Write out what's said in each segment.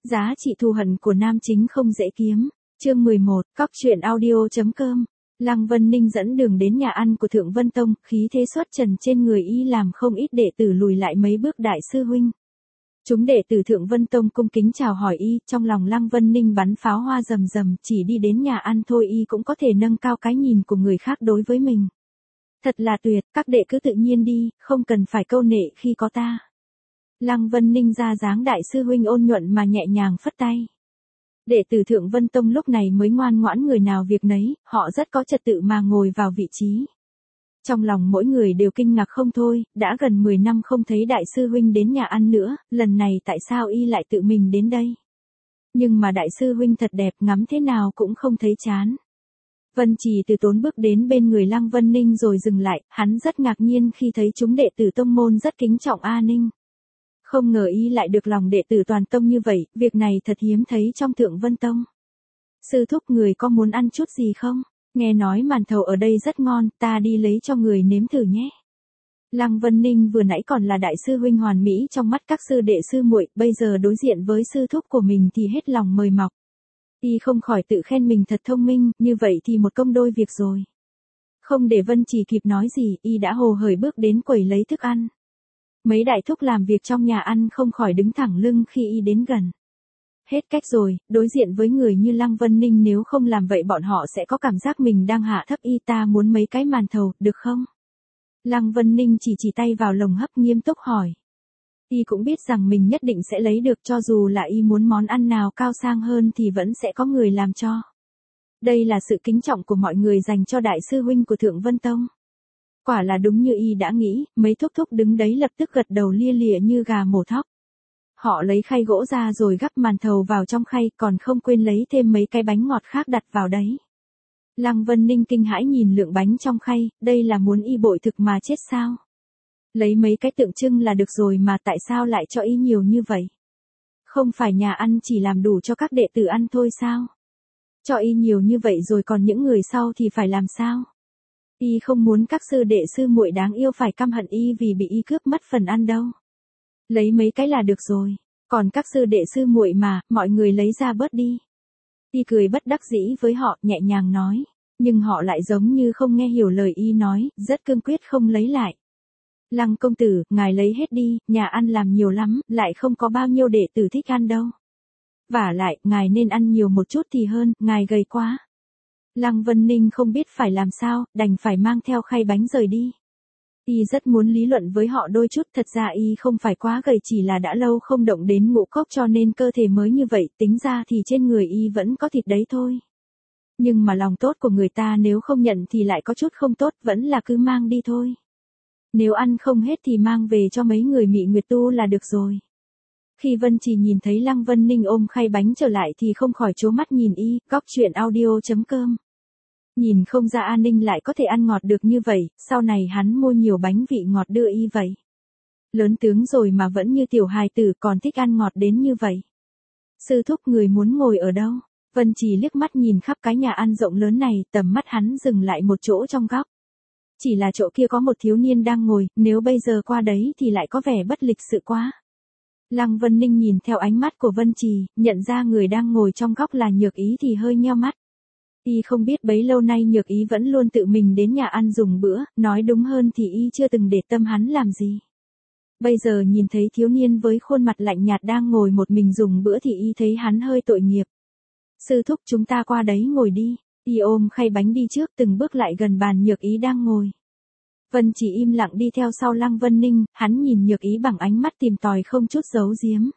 Giá trị thù hận của nam chính không dễ kiếm. Chương 11, Cóc truyện audio.com. Lăng Vân Ninh dẫn đường đến nhà ăn của Thượng Vân Tông, khí thế xuất trần trên người y làm không ít đệ tử lùi lại mấy bước đại sư huynh. Chúng đệ tử Thượng Vân Tông cung kính chào hỏi y, trong lòng Lăng Vân Ninh bắn pháo hoa rầm rầm, chỉ đi đến nhà ăn thôi y cũng có thể nâng cao cái nhìn của người khác đối với mình. Thật là tuyệt, các đệ cứ tự nhiên đi, không cần phải câu nệ khi có ta. Lăng Vân Ninh ra dáng đại sư huynh ôn nhuận mà nhẹ nhàng phất tay. Đệ tử Thượng Vân Tông lúc này mới ngoan ngoãn người nào việc nấy, họ rất có trật tự mà ngồi vào vị trí. Trong lòng mỗi người đều kinh ngạc không thôi, đã gần 10 năm không thấy đại sư huynh đến nhà ăn nữa, lần này tại sao y lại tự mình đến đây? Nhưng mà đại sư huynh thật đẹp, ngắm thế nào cũng không thấy chán. Vân Trì từ tốn bước đến bên người Lăng Vân Ninh rồi dừng lại, hắn rất ngạc nhiên khi thấy chúng đệ tử tông môn rất kính trọng A Ninh. Không ngờ y lại được lòng đệ tử toàn tông như vậy, việc này thật hiếm thấy trong Thượng Vân Tông. Sư thúc, người có muốn ăn chút gì không? Nghe nói màn thầu ở đây rất ngon, ta đi lấy cho người nếm thử nhé. Lăng Vân Ninh vừa nãy còn là đại sư huynh hoàn mỹ trong mắt các sư đệ sư muội, bây giờ đối diện với sư thúc của mình thì hết lòng mời mọc. Y không khỏi tự khen mình thật thông minh, như vậy thì một công đôi việc rồi. Không để Vân Trì kịp nói gì, y đã hồ hởi bước đến quầy lấy thức ăn. Mấy đại thúc làm việc trong nhà ăn không khỏi đứng thẳng lưng khi y đến gần. Hết cách rồi, đối diện với người như Lăng Vân Ninh nếu không làm vậy bọn họ sẽ có cảm giác mình đang hạ thấp y. Ta muốn mấy cái màn thầu, được không? Lăng Vân Ninh chỉ tay vào lồng hấp nghiêm túc hỏi. Y cũng biết rằng mình nhất định sẽ lấy được, cho dù là y muốn món ăn nào cao sang hơn thì vẫn sẽ có người làm cho. Đây là sự kính trọng của mọi người dành cho đại sư huynh của Thượng Vân Tông. Quả là đúng như y đã nghĩ, mấy thúc thúc đứng đấy lập tức gật đầu lia lịa như gà mổ thóc. Họ lấy khay gỗ ra rồi gắp màn thầu vào trong khay, còn không quên lấy thêm mấy cái bánh ngọt khác đặt vào đấy. Lăng Vân Ninh kinh hãi nhìn lượng bánh trong khay, đây là muốn y bội thực mà chết sao? Lấy mấy cái tượng trưng là được rồi mà tại sao lại cho y nhiều như vậy? Không phải nhà ăn chỉ làm đủ cho các đệ tử ăn thôi sao? Cho y nhiều như vậy rồi còn những người sau thì phải làm sao? Y không muốn các sư đệ sư muội đáng yêu phải căm hận y vì bị y cướp mất phần ăn đâu. Lấy mấy cái là được rồi, còn các sư đệ sư muội mà, mọi người lấy ra bớt đi. Y cười bất đắc dĩ với họ, nhẹ nhàng nói, nhưng họ lại giống như không nghe hiểu lời y nói, rất cương quyết không lấy lại. Lăng công tử, ngài lấy hết đi, nhà ăn làm nhiều lắm, lại không có bao nhiêu đệ tử thích ăn đâu. Vả lại, ngài nên ăn nhiều một chút thì hơn, ngài gầy quá. Lăng Vân Ninh không biết phải làm sao, đành phải mang theo khay bánh rời đi. Y rất muốn lý luận với họ đôi chút, thật ra y không phải quá gầy, chỉ là đã lâu không động đến ngũ cốc cho nên cơ thể mới như vậy, tính ra thì trên người y vẫn có thịt đấy thôi. Nhưng mà lòng tốt của người ta nếu không nhận thì lại có chút không tốt, vẫn là cứ mang đi thôi. Nếu ăn không hết thì mang về cho mấy người Mị Nguyệt tu là được rồi. Khi Vân Trì nhìn thấy Lăng Vân Ninh ôm khay bánh trở lại thì không khỏi trố mắt nhìn y. Cóc truyện audio.com. Nhìn không ra An Ninh lại có thể ăn ngọt được như vậy, sau này hắn mua nhiều bánh vị ngọt đưa y vậy. Lớn tướng rồi mà vẫn như tiểu hài tử, còn thích ăn ngọt đến như vậy. Sư thúc, người muốn ngồi ở đâu? Vân Trì liếc mắt nhìn khắp cái nhà ăn rộng lớn này, tầm mắt hắn dừng lại một chỗ trong góc. Chỉ là chỗ kia có một thiếu niên đang ngồi, nếu bây giờ qua đấy thì lại có vẻ bất lịch sự quá. Lăng Vân Ninh nhìn theo ánh mắt của Vân Trì, nhận ra người đang ngồi trong góc là Nhược Ý thì hơi nheo mắt. Y không biết bấy lâu nay Nhược Ý vẫn luôn tự mình đến nhà ăn dùng bữa, nói đúng hơn thì y chưa từng để tâm hắn làm gì. Bây giờ nhìn thấy thiếu niên với khuôn mặt lạnh nhạt đang ngồi một mình dùng bữa thì y thấy hắn hơi tội nghiệp. Sư thúc, chúng ta qua đấy ngồi đi. Y ôm khay bánh đi trước, từng bước lại gần bàn Nhược Ý đang ngồi. Vân chỉ im lặng đi theo sau Lăng Vân Ninh, hắn nhìn Nhược Ý bằng ánh mắt tìm tòi không chút giấu giếm.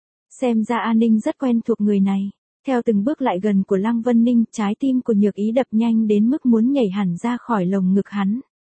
Xem ra An Ninh rất quen thuộc người này. Theo từng bước lại gần của Lăng Vân Ninh, trái tim của Nhược Ý đập nhanh đến mức muốn nhảy hẳn ra khỏi lồng ngực hắn.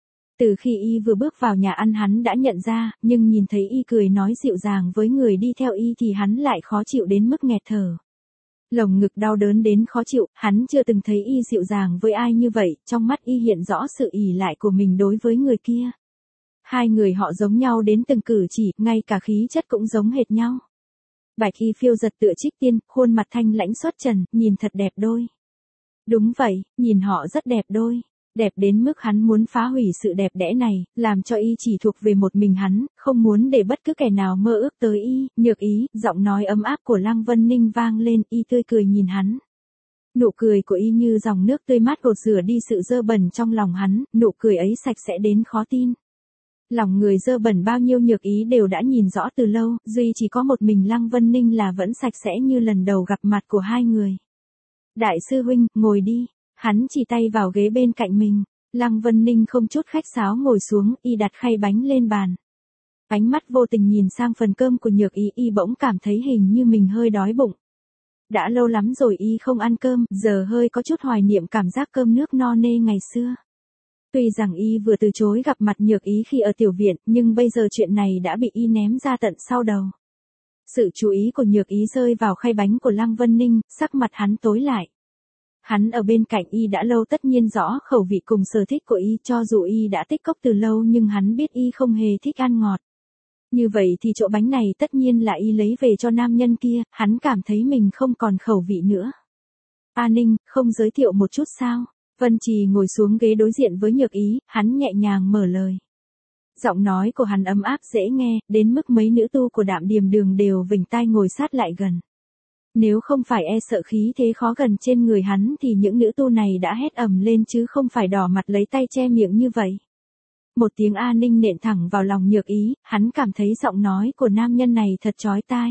Từ khi y vừa bước vào nhà ăn hắn đã nhận ra, nhưng nhìn thấy y cười nói dịu dàng với người đi theo y thì hắn lại khó chịu đến mức nghẹt thở. Lồng ngực đau đớn đến khó chịu, hắn chưa từng thấy y dịu dàng với ai như vậy, trong mắt y hiện rõ sự ỷ lại của mình đối với người kia. Hai người họ giống nhau đến từng cử chỉ, ngay cả khí chất cũng giống hệt nhau. Bạch y phiêu giật tựa trích tiên, khuôn mặt thanh lãnh xuất trần, nhìn thật đẹp đôi. Đúng vậy, nhìn họ rất đẹp đôi. Đẹp đến mức hắn muốn phá hủy sự đẹp đẽ này, làm cho y chỉ thuộc về một mình hắn, không muốn để bất cứ kẻ nào mơ ước tới y. Nhược Ý, giọng nói ấm áp của Lăng Vân Ninh vang lên, y tươi cười nhìn hắn. Nụ cười của y như dòng nước tươi mát gột rửa đi sự dơ bẩn trong lòng hắn, nụ cười ấy sạch sẽ đến khó tin. Lòng người dơ bẩn bao nhiêu Nhược Ý đều đã nhìn rõ từ lâu, duy chỉ có một mình Lăng Vân Ninh là vẫn sạch sẽ như lần đầu gặp mặt của hai người. Đại sư huynh, ngồi đi. Hắn chỉ tay vào ghế bên cạnh mình. Lăng Vân Ninh không chút khách sáo ngồi xuống, y đặt khay bánh lên bàn. Ánh mắt vô tình nhìn sang phần cơm của Nhược Ý, y bỗng cảm thấy hình như mình hơi đói bụng. Đã lâu lắm rồi y không ăn cơm, giờ hơi có chút hoài niệm cảm giác cơm nước no nê ngày xưa. Tuy rằng y vừa từ chối gặp mặt Nhược Ý khi ở tiểu viện, nhưng bây giờ chuyện này đã bị y ném ra tận sau đầu. Sự chú ý của Nhược Ý rơi vào khay bánh của Lăng Vân Ninh, sắc mặt hắn tối lại. Hắn ở bên cạnh y đã lâu tất nhiên rõ khẩu vị cùng sở thích của y, cho dù y đã tích cốc từ lâu nhưng hắn biết y không hề thích ăn ngọt. Như vậy thì chỗ bánh này tất nhiên là y lấy về cho nam nhân kia, hắn cảm thấy mình không còn khẩu vị nữa. A Ninh, không giới thiệu một chút sao? Vân Trì ngồi xuống ghế đối diện với Nhược Ý, hắn nhẹ nhàng mở lời. Giọng nói của hắn ấm áp dễ nghe, đến mức mấy nữ tu của Đạm Điềm Đường đều vểnh tai ngồi sát lại gần. Nếu không phải e sợ khí thế khó gần trên người hắn thì những nữ tu này đã hét ầm lên chứ không phải đỏ mặt lấy tay che miệng như vậy. Một tiếng A Ninh nện thẳng vào lòng Nhược Ý, hắn cảm thấy giọng nói của nam nhân này thật chói tai.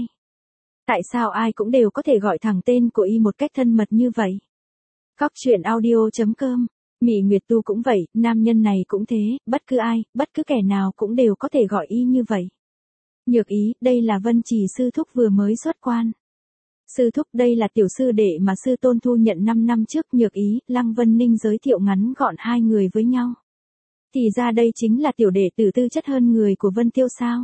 Tại sao ai cũng đều có thể gọi thẳng tên của y một cách thân mật như vậy? Cóc truyện audio.com. Mị Nguyệt Tu cũng vậy, nam nhân này cũng thế, bất cứ ai, bất cứ kẻ nào cũng đều có thể gọi y như vậy. Nhược Ý, đây là Vân Trì sư thúc vừa mới xuất quan. Sư thúc, đây là tiểu sư đệ mà sư tôn thu nhận 5 năm trước. Nhược Ý, Lăng Vân Ninh giới thiệu ngắn gọn hai người với nhau. Thì ra đây chính là tiểu đệ tử tư chất hơn người của Vân Tiêu sao?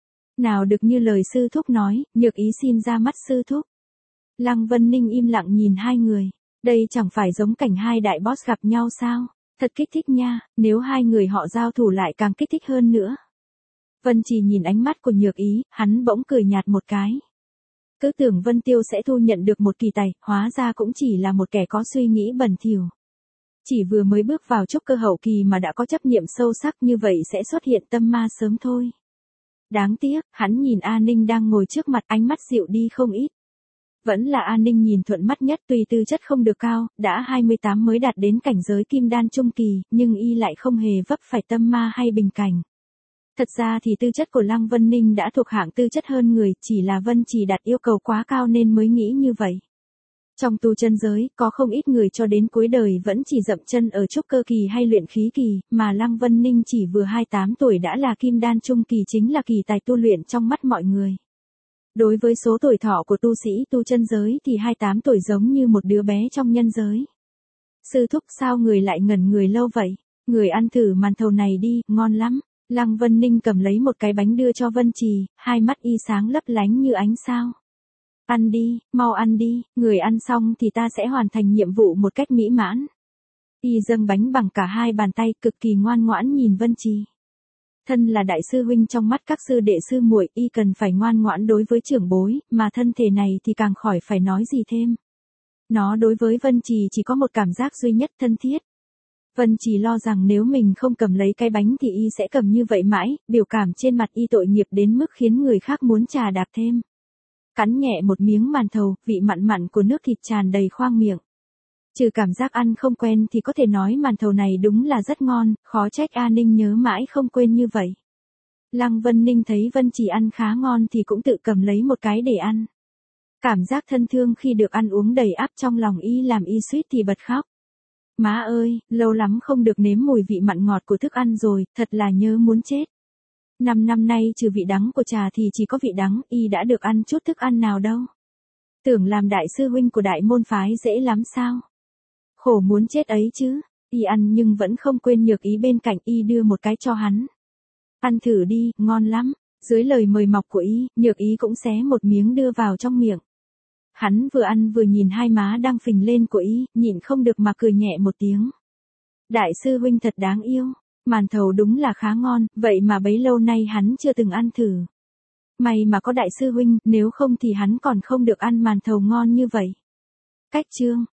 Nào được như lời sư thúc nói, Nhược Ý xin ra mắt sư thúc. Lăng Vân Ninh im lặng nhìn hai người. Đây chẳng phải giống cảnh hai đại boss gặp nhau sao? Thật kích thích nha, nếu hai người họ giao thủ lại càng kích thích hơn nữa. Vân Trì nhìn ánh mắt của Nhược Ý, hắn bỗng cười nhạt một cái. Cứ tưởng Vân Tiêu sẽ thu nhận được một kỳ tài, hóa ra cũng chỉ là một kẻ có suy nghĩ bẩn thỉu. Chỉ vừa mới bước vào trúc cơ hậu kỳ mà đã có chấp niệm sâu sắc như vậy sẽ xuất hiện tâm ma sớm thôi. Đáng tiếc, hắn nhìn A Ninh đang ngồi trước mặt, ánh mắt dịu đi không ít. Vẫn là A Ninh nhìn thuận mắt nhất, tuy tư chất không được cao, đã 28 mới đạt đến cảnh giới kim đan trung kỳ, nhưng y lại không hề vấp phải tâm ma hay bình cảnh. Thật ra thì tư chất của Lăng Vân Ninh đã thuộc hạng tư chất hơn người, chỉ là Vân Trì đặt yêu cầu quá cao nên mới nghĩ như vậy. Trong tu chân giới, có không ít người cho đến cuối đời vẫn chỉ dậm chân ở trúc cơ kỳ hay luyện khí kỳ, mà Lăng Vân Ninh chỉ vừa 28 tuổi đã là kim đan trung kỳ, chính là kỳ tài tu luyện trong mắt mọi người. Đối với số tuổi thọ của tu sĩ tu chân giới thì 28 tuổi giống như một đứa bé trong nhân giới. Sư thúc, sao người lại ngẩn người lâu vậy? Người ăn thử màn thầu này đi, ngon lắm. Lăng Vân Ninh cầm lấy một cái bánh đưa cho Vân Trì, hai mắt y sáng lấp lánh như ánh sao. Ăn đi, mau ăn đi, người ăn xong thì ta sẽ hoàn thành nhiệm vụ một cách mỹ mãn. Y dâng bánh bằng cả hai bàn tay, cực kỳ ngoan ngoãn nhìn Vân Trì. Thân là đại sư huynh trong mắt các sư đệ sư muội, y cần phải ngoan ngoãn đối với trưởng bối, mà thân thể này thì càng khỏi phải nói gì thêm. Nó đối với Vân Trì chỉ có một cảm giác duy nhất, thân thiết. Vân Trì lo rằng nếu mình không cầm lấy cái bánh thì y sẽ cầm như vậy mãi, biểu cảm trên mặt y tội nghiệp đến mức khiến người khác muốn trà đạp thêm. Cắn nhẹ một miếng màn thầu, vị mặn mặn của nước thịt tràn đầy khoang miệng. Trừ cảm giác ăn không quen thì có thể nói màn thầu này đúng là rất ngon, khó trách A Ninh nhớ mãi không quên như vậy. Lăng Vân Ninh thấy Vân Trì ăn khá ngon thì cũng tự cầm lấy một cái để ăn. Cảm giác thân thương khi được ăn uống đầy áp trong lòng y làm y suýt thì bật khóc. Má ơi, lâu lắm không được nếm mùi vị mặn ngọt của thức ăn rồi, thật là nhớ muốn chết. 5 năm nay trừ vị đắng của trà thì chỉ có vị đắng, y đã được ăn chút thức ăn nào đâu. Tưởng làm đại sư huynh của đại môn phái dễ lắm sao? Khổ muốn chết ấy chứ, y ăn nhưng vẫn không quên Nhược Ý bên cạnh, y đưa một cái cho hắn. Ăn thử đi, ngon lắm. Dưới lời mời mọc của y, Nhược Ý cũng xé một miếng đưa vào trong miệng. Hắn vừa ăn vừa nhìn hai má đang phình lên của y, nhịn không được mà cười nhẹ một tiếng. Đại sư huynh thật đáng yêu, màn thầu đúng là khá ngon, vậy mà bấy lâu nay hắn chưa từng ăn thử. May mà có đại sư huynh, nếu không thì hắn còn không được ăn màn thầu ngon như vậy. Cách chương